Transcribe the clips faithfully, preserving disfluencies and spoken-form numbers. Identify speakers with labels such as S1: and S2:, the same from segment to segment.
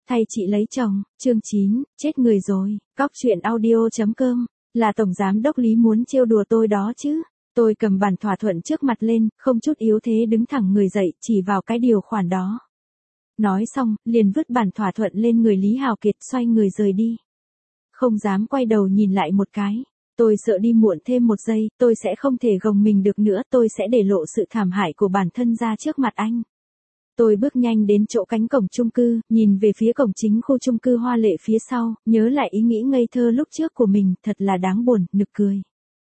S1: Thay chị lấy chồng, chương chín, chết người rồi, cóc truyện audio chấm com, là tổng giám đốc Lý muốn trêu đùa tôi đó chứ. Tôi cầm bản thỏa thuận trước mặt lên, không chút yếu thế đứng thẳng người dậy, chỉ vào cái điều khoản đó. Nói xong, liền vứt bản thỏa thuận lên người Lý Hào Kiệt, xoay người rời đi. Không dám quay đầu nhìn lại một cái. Tôi sợ đi muộn thêm một giây, tôi sẽ không thể gồng mình được nữa, tôi sẽ để lộ sự thảm hại của bản thân ra trước mặt anh. Tôi bước nhanh đến chỗ cánh cổng chung cư, nhìn về phía cổng chính khu chung cư hoa lệ phía sau, nhớ lại ý nghĩ ngây thơ lúc trước của mình, thật là đáng buồn, nực cười.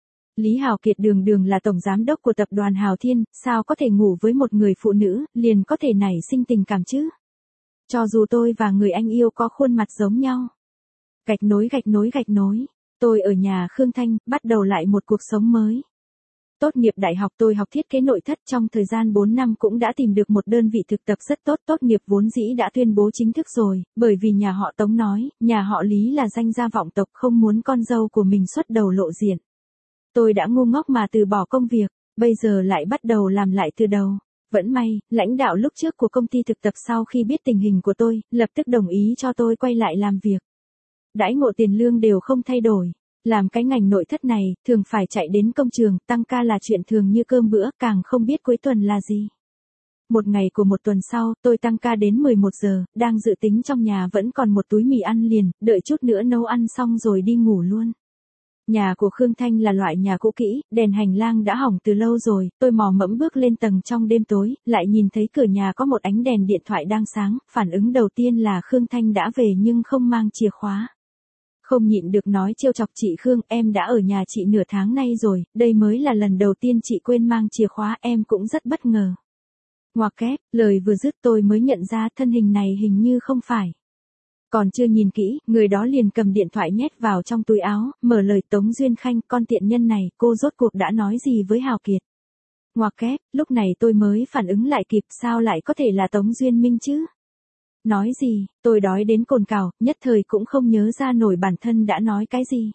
S1: Lý Hào Kiệt đường đường là tổng giám đốc của tập đoàn Hào Thiên, sao có thể ngủ với một người phụ nữ, liền có thể nảy sinh tình cảm chứ? Cho dù tôi và người anh yêu có khuôn mặt giống nhau. Gạch nối gạch nối gạch nối. Tôi ở nhà Khương Thanh, bắt đầu lại một cuộc sống mới. Tốt nghiệp đại học tôi học thiết kế nội thất, trong thời gian bốn năm cũng đã tìm được một đơn vị thực tập rất tốt. Tốt nghiệp vốn dĩ đã tuyên bố chính thức rồi, bởi vì nhà họ Tống nói, nhà họ Lý là danh gia vọng tộc, không muốn con dâu của mình xuất đầu lộ diện. Tôi đã ngu ngốc mà từ bỏ công việc, bây giờ lại bắt đầu làm lại từ đầu. Vẫn may, lãnh đạo lúc trước của công ty thực tập sau khi biết tình hình của tôi, lập tức đồng ý cho tôi quay lại làm việc. Đãi ngộ tiền lương đều không thay đổi. Làm cái ngành nội thất này, thường phải chạy đến công trường, tăng ca là chuyện thường như cơm bữa, càng không biết cuối tuần là gì. Một ngày của một tuần sau, tôi tăng ca đến mười một giờ, đang dự tính trong nhà vẫn còn một túi mì ăn liền, đợi chút nữa nấu ăn xong rồi đi ngủ luôn. Nhà của Khương Thanh là loại nhà cũ kỹ, đèn hành lang đã hỏng từ lâu rồi, tôi mò mẫm bước lên tầng trong đêm tối, lại nhìn thấy cửa nhà có một ánh đèn điện thoại đang sáng, phản ứng đầu tiên là Khương Thanh đã về nhưng không mang chìa khóa. Không nhịn được nói trêu chọc chị Khương, em đã ở nhà chị nửa tháng nay rồi, đây mới là lần đầu tiên chị quên mang chìa khóa, em cũng rất bất ngờ. Ngoặc kép, lời vừa dứt tôi mới nhận ra thân hình này hình như không phải. Còn chưa nhìn kỹ, người đó liền cầm điện thoại nhét vào trong túi áo, mở lời Tống Duyên Khanh, con tiện nhân này, cô rốt cuộc đã nói gì với Hào Kiệt. Ngoặc kép, lúc này tôi mới phản ứng lại kịp, sao lại có thể là Tống Duyên Minh chứ? Nói gì, tôi đói đến cồn cào, nhất thời cũng không nhớ ra nổi bản thân đã nói cái gì.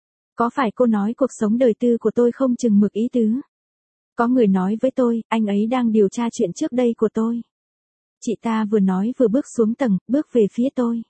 S1: Có phải cô nói cuộc sống đời tư của tôi không chừng mực ý tứ? Có người nói với tôi, anh ấy đang điều tra chuyện trước đây của tôi. Chị ta vừa nói vừa bước xuống tầng, bước về phía tôi.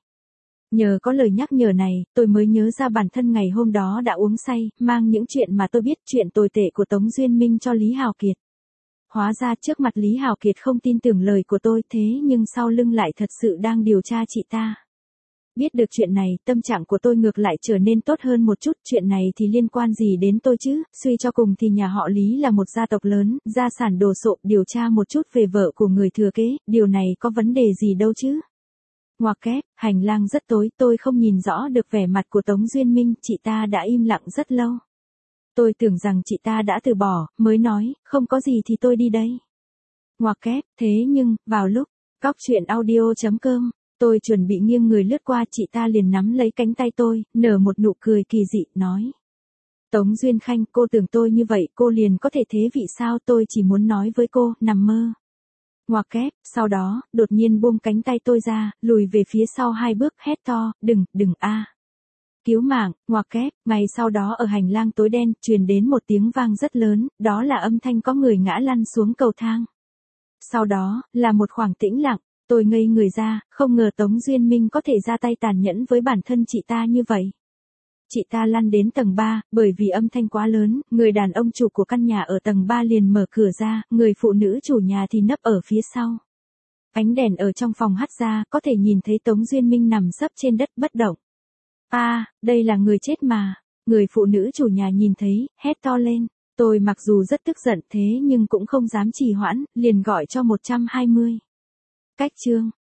S1: Nhờ có lời nhắc nhở này, tôi mới nhớ ra bản thân ngày hôm đó đã uống say, mang những chuyện mà tôi biết, chuyện tồi tệ của Tống Duyên Minh cho Lý Hào Kiệt. Hóa ra trước mặt Lý Hào Kiệt không tin tưởng lời của tôi, thế nhưng sau lưng lại thật sự đang điều tra chị ta. Biết được chuyện này, tâm trạng của tôi ngược lại trở nên tốt hơn một chút, chuyện này thì liên quan gì đến tôi chứ, suy cho cùng thì nhà họ Lý là một gia tộc lớn, gia sản đồ sộ, điều tra một chút về vợ của người thừa kế, điều này có vấn đề gì đâu chứ. Ngoặc kép, hành lang rất tối, tôi không nhìn rõ được vẻ mặt của Tống Duyên Minh, chị ta đã im lặng rất lâu. Tôi tưởng rằng chị ta đã từ bỏ, mới nói, không có gì thì tôi đi đây. Ngoặc kép, thế nhưng, vào lúc, cóc truyện audio chấm com, tôi chuẩn bị nghiêng người lướt qua, chị ta liền nắm lấy cánh tay tôi, nở một nụ cười kỳ dị, nói. Tống Duyên Khanh, cô tưởng tôi như vậy, cô liền có thể thế vị sao, tôi chỉ muốn nói với cô, nằm mơ. Ngoặc kép, sau đó, đột nhiên buông cánh tay tôi ra, lùi về phía sau hai bước, hét to, đừng, đừng a. Cứu mạng, ngoặc kép, ngay sau đó ở hành lang tối đen, truyền đến một tiếng vang rất lớn, đó là âm thanh có người ngã lăn xuống cầu thang. Sau đó, là một khoảng tĩnh lặng, tôi ngây người ra, không ngờ Tống Duyên Minh có thể ra tay tàn nhẫn với bản thân chị ta như vậy. Chị ta lăn đến tầng ba, bởi vì âm thanh quá lớn, người đàn ông chủ của căn nhà ở tầng ba liền mở cửa ra, người phụ nữ chủ nhà thì nấp ở phía sau. Ánh đèn ở trong phòng hắt ra, có thể nhìn thấy Tống Duyên Minh nằm sấp trên đất bất động. A, à, đây là người chết mà. Người phụ nữ chủ nhà nhìn thấy, hét to lên. Tôi mặc dù rất tức giận thế nhưng cũng không dám trì hoãn, liền gọi cho một trăm hai mươi. Cách chương.